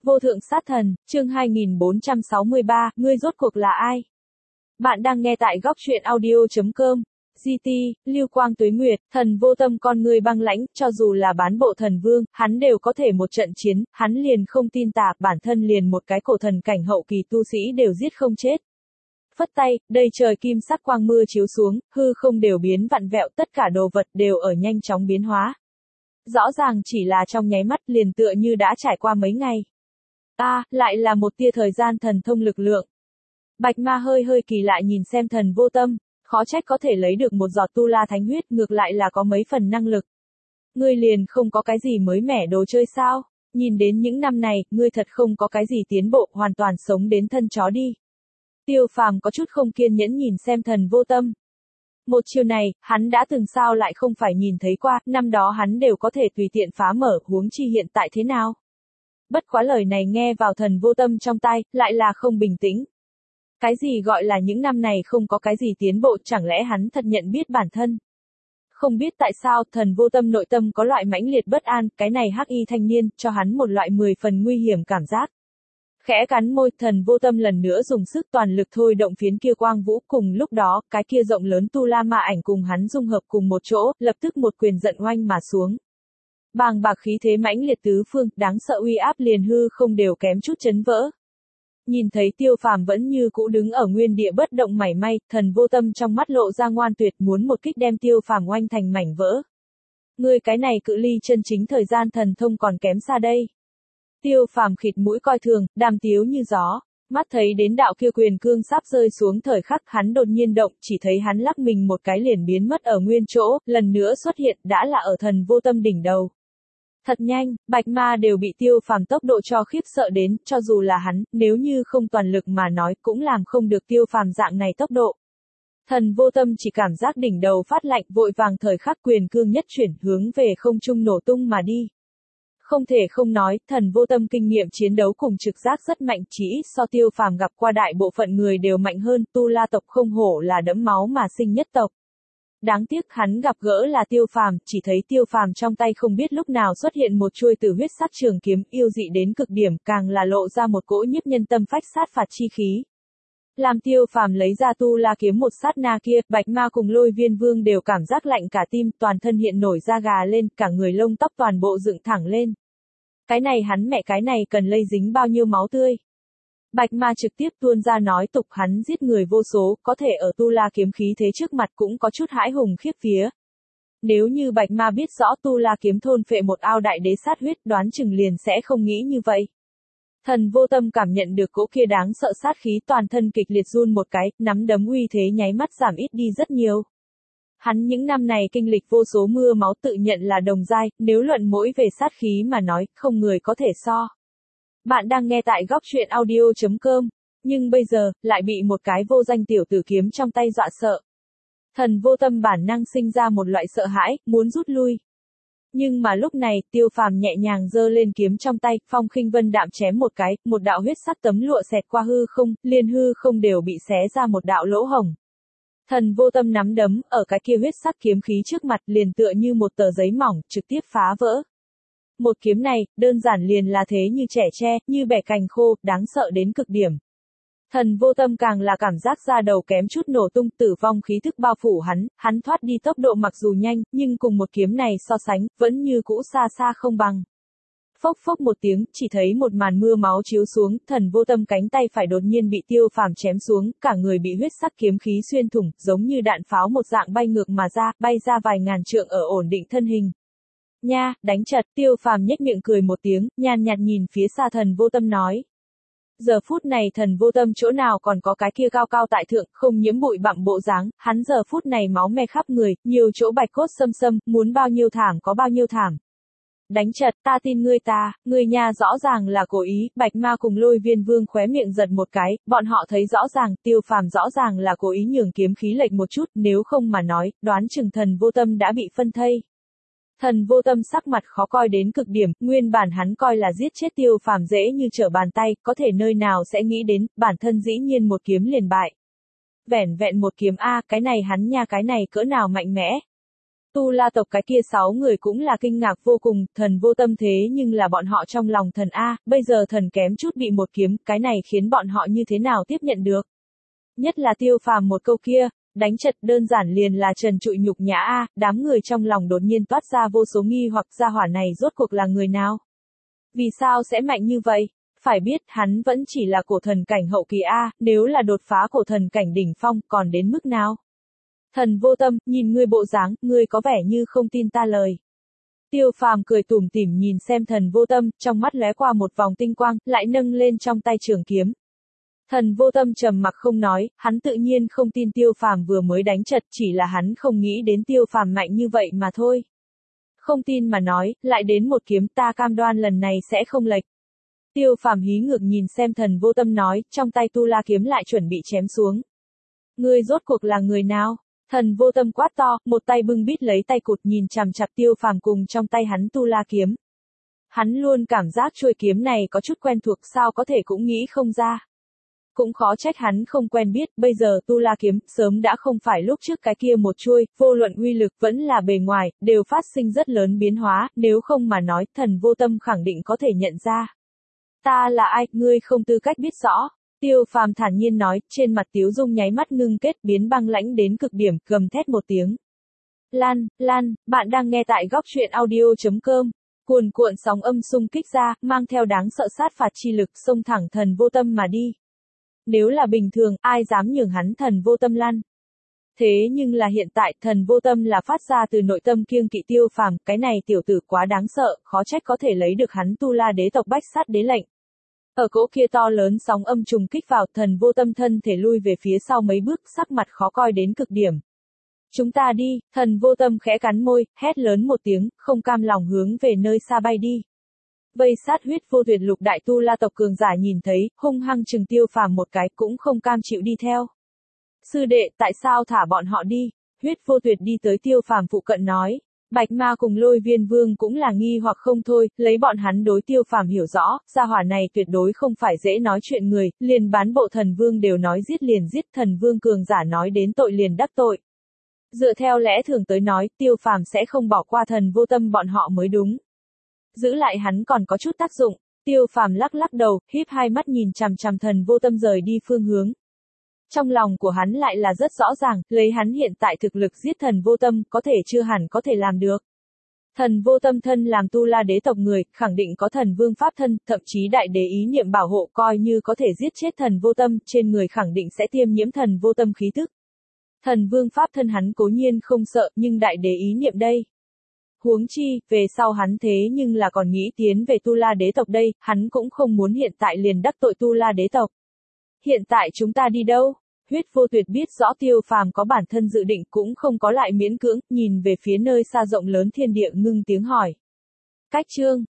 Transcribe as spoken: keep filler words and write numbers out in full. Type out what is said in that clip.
Vô thượng sát thần, chương hai nghìn bốn trăm sáu mươi ba, ngươi rốt cuộc là ai? Bạn đang nghe tại góc truyện audio chấm com. giê tê, Lưu Quang Tuế Nguyệt, thần vô tâm con ngươi băng lãnh, cho dù là bán bộ thần vương, hắn đều có thể một trận chiến, hắn liền không tin tà, bản thân liền một cái cổ thần cảnh hậu kỳ tu sĩ đều giết không chết. Phất tay, đây trời kim sắc quang mưa chiếu xuống, hư không đều biến vặn vẹo, tất cả đồ vật đều ở nhanh chóng biến hóa. Rõ ràng chỉ là trong nháy mắt liền tựa như đã trải qua mấy ngày. A, à, lại là một tia thời gian thần thông lực lượng. Bạch Ma hơi hơi kỳ lạ nhìn xem thần vô tâm, khó trách có thể lấy được một giọt tu la thánh huyết, ngược lại là có mấy phần năng lực. Ngươi liền không có cái gì mới mẻ đồ chơi sao? Nhìn đến những năm này, ngươi thật không có cái gì tiến bộ, hoàn toàn sống đến thân chó đi. Tiêu Phàm có chút không kiên nhẫn nhìn xem thần vô tâm. Một chiều này, hắn đã từng sao lại không phải nhìn thấy qua, năm đó hắn đều có thể tùy tiện phá mở, huống chi hiện tại thế nào? Bất quá lời này nghe vào thần vô tâm trong tai, lại là không bình tĩnh. Cái gì gọi là những năm này không có cái gì tiến bộ, chẳng lẽ hắn thật nhận biết bản thân? Không biết tại sao, thần vô tâm nội tâm có loại mãnh liệt bất an, cái này hắc y thanh niên, cho hắn một loại mười phần nguy hiểm cảm giác. Khẽ cắn môi, thần vô tâm lần nữa dùng sức toàn lực thôi động phiến kia quang vũ, cùng lúc đó, cái kia rộng lớn tu la ma ảnh cùng hắn dung hợp cùng một chỗ, lập tức một quyền giận oanh mà xuống. Bàng bạc khí thế mãnh liệt tứ phương, đáng sợ uy áp liền hư không đều kém chút chấn vỡ. Nhìn thấy Tiêu Phàm vẫn như cũ đứng ở nguyên địa bất động mảy may, thần vô tâm trong mắt lộ ra ngoan tuyệt, muốn một kích đem Tiêu Phàm oanh thành mảnh vỡ. Ngươi cái này cự ly chân chính thời gian thần thông còn kém xa đây. Tiêu Phàm khịt mũi coi thường, đàm tiếu như gió, mắt thấy đến đạo kia quyền cương sắp rơi xuống thời khắc, hắn đột nhiên động, chỉ thấy hắn lắc mình một cái liền biến mất ở nguyên chỗ, lần nữa xuất hiện, đã là ở thần vô tâm đỉnh đầu. Thật nhanh, Bạch Ma đều bị Tiêu Phàm tốc độ cho khiếp sợ đến, cho dù là hắn, nếu như không toàn lực mà nói, cũng làm không được Tiêu Phàm dạng này tốc độ. Thần vô tâm chỉ cảm giác đỉnh đầu phát lạnh, vội vàng thời khắc quyền cương nhất chuyển, hướng về không trung nổ tung mà đi. Không thể không nói, thần vô tâm kinh nghiệm chiến đấu cùng trực giác rất mạnh, chỉ ít so Tiêu Phàm gặp qua đại bộ phận người đều mạnh hơn, tu la tộc không hổ là đẫm máu mà sinh nhất tộc. Đáng tiếc hắn gặp gỡ là Tiêu Phàm, chỉ thấy Tiêu Phàm trong tay không biết lúc nào xuất hiện một chuôi tử huyết sắc trường kiếm, yêu dị đến cực điểm, càng là lộ ra một cỗ nhiếp nhân tâm phách sát phạt chi khí. Làm Tiêu Phàm lấy ra tu la kiếm một sát na kia, Bạch Ma cùng Lôi Viên Vương đều cảm giác lạnh cả tim, toàn thân hiện nổi da gà lên, cả người lông tóc toàn bộ dựng thẳng lên. Cái này hắn mẹ cái này cần lây dính bao nhiêu máu tươi. Bạch Ma trực tiếp tuôn ra nói tục, hắn giết người vô số, có thể ở tu la kiếm khí thế trước mặt cũng có chút hãi hùng khiếp vía. Nếu như Bạch Ma biết rõ tu la kiếm thôn phệ một ao đại đế sát huyết, đoán chừng liền sẽ không nghĩ như vậy. Thần vô tâm cảm nhận được cỗ kia đáng sợ sát khí, toàn thân kịch liệt run một cái, nắm đấm uy thế nháy mắt giảm ít đi rất nhiều. Hắn những năm này kinh lịch vô số mưa máu, tự nhận là đồng giai, nếu luận mỗi về sát khí mà nói, không người có thể so. Bạn đang nghe tại góc truyện audio chấm com, nhưng bây giờ, lại bị một cái vô danh tiểu tử kiếm trong tay dọa sợ. Thần vô tâm bản năng sinh ra một loại sợ hãi, muốn rút lui. Nhưng mà lúc này, Tiêu Phàm nhẹ nhàng giơ lên kiếm trong tay, phong khinh vân đạm chém một cái, một đạo huyết sắc tấm lụa xẹt qua hư không, liên hư không đều bị xé ra một đạo lỗ hổng. Thần vô tâm nắm đấm, ở cái kia huyết sắc kiếm khí trước mặt liền tựa như một tờ giấy mỏng, trực tiếp phá vỡ. Một kiếm này, đơn giản liền là thế như trẻ tre, như bẻ cành khô, đáng sợ đến cực điểm. Thần vô tâm càng là cảm giác da đầu kém chút nổ tung, tử vong khí thức bao phủ hắn, hắn thoát đi tốc độ mặc dù nhanh, nhưng cùng một kiếm này so sánh, vẫn như cũ xa xa không bằng. Phốc phốc một tiếng, chỉ thấy một màn mưa máu chiếu xuống, thần vô tâm cánh tay phải đột nhiên bị Tiêu Phàm chém xuống, cả người bị huyết sắc kiếm khí xuyên thủng, giống như đạn pháo một dạng bay ngược mà ra, bay ra vài ngàn trượng ở ổn định thân hình. Nha, đánh chật, Tiêu Phàm nhếch miệng cười một tiếng, nhàn nhạt nhìn phía xa thần vô tâm nói. Giờ phút này thần vô tâm chỗ nào còn có cái kia cao cao tại thượng, không nhiễm bụi bặm bộ dáng, hắn giờ phút này máu me khắp người, nhiều chỗ bạch cốt xâm xâm, muốn bao nhiêu thảm có bao nhiêu thảm. Đánh chật, ta tin ngươi ta, ngươi nha rõ ràng là cố ý, Bạch Ma cùng Lôi Viên Vương khóe miệng giật một cái, bọn họ thấy rõ ràng, Tiêu Phàm rõ ràng là cố ý nhường kiếm khí lệch một chút, nếu không mà nói, đoán chừng thần vô tâm đã bị phân thây. Thần vô tâm sắc mặt khó coi đến cực điểm, nguyên bản hắn coi là giết chết Tiêu Phàm dễ như trở bàn tay, có thể nơi nào sẽ nghĩ đến, bản thân dĩ nhiên một kiếm liền bại. Vẻn vẹn một kiếm a, cái này hắn nha cái này cỡ nào mạnh mẽ. Tu La tộc cái kia sáu người cũng là kinh ngạc vô cùng, thần vô tâm thế nhưng là bọn họ trong lòng thần A, bây giờ thần kém chút bị một kiếm, cái này khiến bọn họ như thế nào tiếp nhận được. Nhất là Tiêu Phàm một câu kia, đánh chật đơn giản liền là trần trụi nhục nhã A, đám người trong lòng đột nhiên toát ra vô số nghi hoặc gia hỏa này rốt cuộc là người nào. Vì sao sẽ mạnh như vậy? Phải biết hắn vẫn chỉ là cổ thần cảnh hậu kỳ A, nếu là đột phá cổ thần cảnh đỉnh phong còn đến mức nào? Thần vô tâm, nhìn ngươi bộ dáng, ngươi có vẻ như không tin ta lời. Tiêu Phàm cười tủm tỉm nhìn xem thần vô tâm, trong mắt lóe qua một vòng tinh quang, lại nâng lên trong tay trường kiếm. Thần vô tâm trầm mặc không nói, hắn tự nhiên không tin Tiêu Phàm vừa mới đánh chật, chỉ là hắn không nghĩ đến Tiêu Phàm mạnh như vậy mà thôi. Không tin mà nói, lại đến một kiếm, ta cam đoan lần này sẽ không lệch. Tiêu Phàm hí ngược nhìn xem thần vô tâm nói, trong tay tu la kiếm lại chuẩn bị chém xuống. Ngươi rốt cuộc là người nào? Thần vô tâm quát to, một tay bưng bít lấy tay cụt nhìn chằm chằm Tiêu Phàm cùng trong tay hắn tu la kiếm. Hắn luôn cảm giác chuôi kiếm này có chút quen thuộc, sao có thể cũng nghĩ không ra. Cũng khó trách hắn không quen biết, bây giờ tu la kiếm sớm đã không phải lúc trước cái kia một chuôi, vô luận uy lực vẫn là bề ngoài, đều phát sinh rất lớn biến hóa, nếu không mà nói, thần vô tâm khẳng định có thể nhận ra. Ta là ai, ngươi không tư cách biết rõ. Tiêu Phàm thản nhiên nói, trên mặt Tiếu Dung nháy mắt ngưng kết biến băng lãnh đến cực điểm, gầm thét một tiếng. Lan, Lan, bạn đang nghe tại góc truyện audio chấm com. Cuồn cuộn sóng âm xung kích ra, mang theo đáng sợ sát phạt chi lực xông thẳng thần vô tâm mà đi. Nếu là bình thường, ai dám nhường hắn thần vô tâm lăn. Thế nhưng là hiện tại, thần vô tâm là phát ra từ nội tâm kiêng kỵ Tiêu Phàm, cái này tiểu tử quá đáng sợ, khó trách có thể lấy được hắn tu la đế tộc bách sát đế lệnh. Ở cỗ kia to lớn sóng âm trùng kích vào, thần vô tâm thân thể lui về phía sau mấy bước, sắc mặt khó coi đến cực điểm. Chúng ta đi, thần vô tâm khẽ cắn môi, hét lớn một tiếng, không cam lòng hướng về nơi xa bay đi. Vây sát huyết vô tuyệt lục đại tu la tộc cường giả nhìn thấy, hung hăng chừng Tiêu Phàm một cái, cũng không cam chịu đi theo. Sư đệ, tại sao thả bọn họ đi? Huyết vô tuyệt đi tới Tiêu Phàm phụ cận nói. Bạch Ma cùng Lôi Viên Vương cũng là nghi hoặc không thôi, lấy bọn hắn đối Tiêu Phàm hiểu rõ, gia hỏa này tuyệt đối không phải dễ nói chuyện người, liền bán bộ thần vương đều nói giết liền giết, thần vương cường giả nói đến tội liền đắc tội. Dựa theo lẽ thường tới nói, Tiêu Phàm sẽ không bỏ qua thần vô tâm bọn họ mới đúng. Giữ lại hắn còn có chút tác dụng. Tiêu Phàm lắc lắc đầu, híp hai mắt nhìn chằm chằm thần vô tâm rời đi phương hướng. Trong lòng của hắn lại là rất rõ ràng, lấy hắn hiện tại thực lực giết thần vô tâm, có thể chưa hẳn có thể làm được. Thần vô tâm thân làm tu la đế tộc người, khẳng định có thần vương pháp thân, thậm chí đại đế ý niệm bảo hộ, coi như có thể giết chết thần vô tâm, trên người khẳng định sẽ tiêm nhiễm thần vô tâm khí tức. Thần vương pháp thân hắn cố nhiên không sợ, nhưng đại đế ý niệm đây. Huống chi, về sau hắn thế nhưng là còn nghĩ tiến về tu la đế tộc đây, hắn cũng không muốn hiện tại liền đắc tội tu la đế tộc. Hiện tại chúng ta đi đâu? Huyết vô tuyệt biết rõ Tiêu Phàm có bản thân dự định, cũng không có lại miễn cưỡng, nhìn về phía nơi xa rộng lớn thiên địa ngưng tiếng hỏi. Cách chương